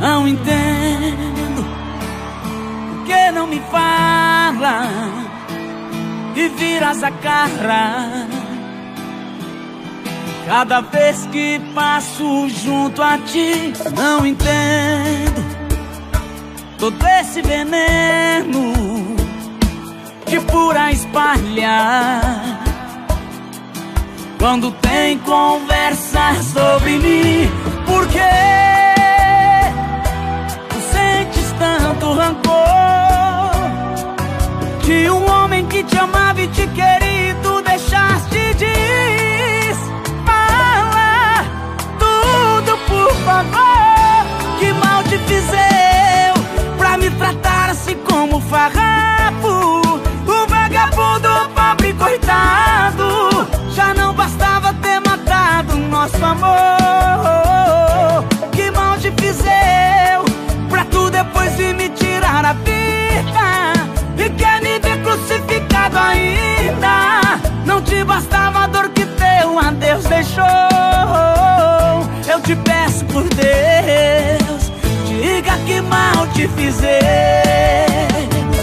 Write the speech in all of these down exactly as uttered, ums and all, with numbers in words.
Não entendo por que não me fala e viras a cara cada vez que passo junto a ti. Não entendo todo esse veneno que por aí espalha quando tem conversa sobre mim. Por que tu sentes tanto rancor de um homem que te amava e te queria e tu deixaste de ir? Fala tudo, por favor. Que mal te fiz eu pra me tratar assim como farrapo? Um vagabundo, pobre coitado. Já não bastava ter matado nosso amor. Que mal te fiz eu pra tu depois vir me tirar a vida e quer me ver crucificado ainda? Não te bastava a dor que teu adeus deixou. Eu te peço por Deus, diga que mal te fiz eu.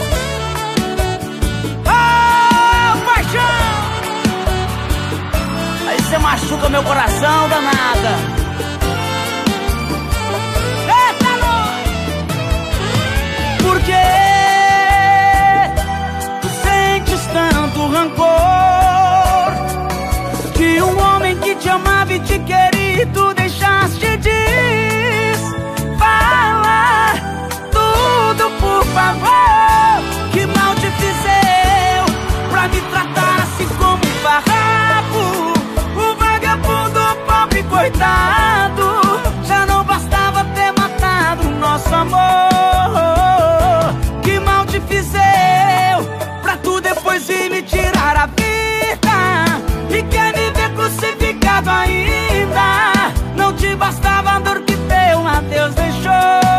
Você machuca meu coração, danada. Eita, nós! Por que tu sentes tanto rancor de um homem que te amava e te queria e tu deixaste de ir? Fala tudo, por favor. Que mal te fiz eu pra me tratar assim como um farrapo? Coitado, já não bastava ter matado nosso amor. Que mal te fiz eu pra tu depois vir me tirar a vida e quer me ver crucificado ainda? Não te bastava a dor que teu adeus deixou.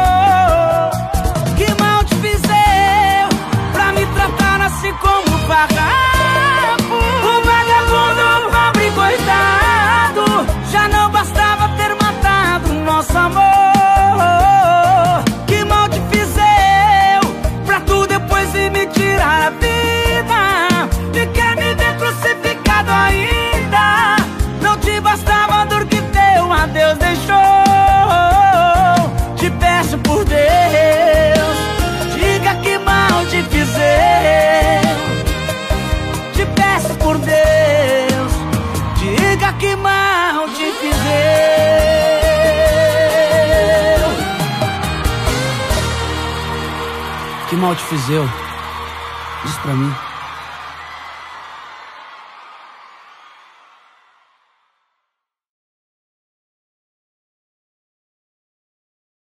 Que mal te fiz eu pra me tratar assim como farrapo? Um vagabundo, pobre coitado. Já não bastava ter matado nosso amor. Que mal te fiz eu pra tu depois ir me tirar a vida e quer me ver crucificado ainda? Não te bastava a dor que teu adeus deixou. Te peço por Deus, diga que mal te fiz eu. Te peço por Deus, diga que mal te fiz eu. Que mal te fiz eu? Diz pra mim.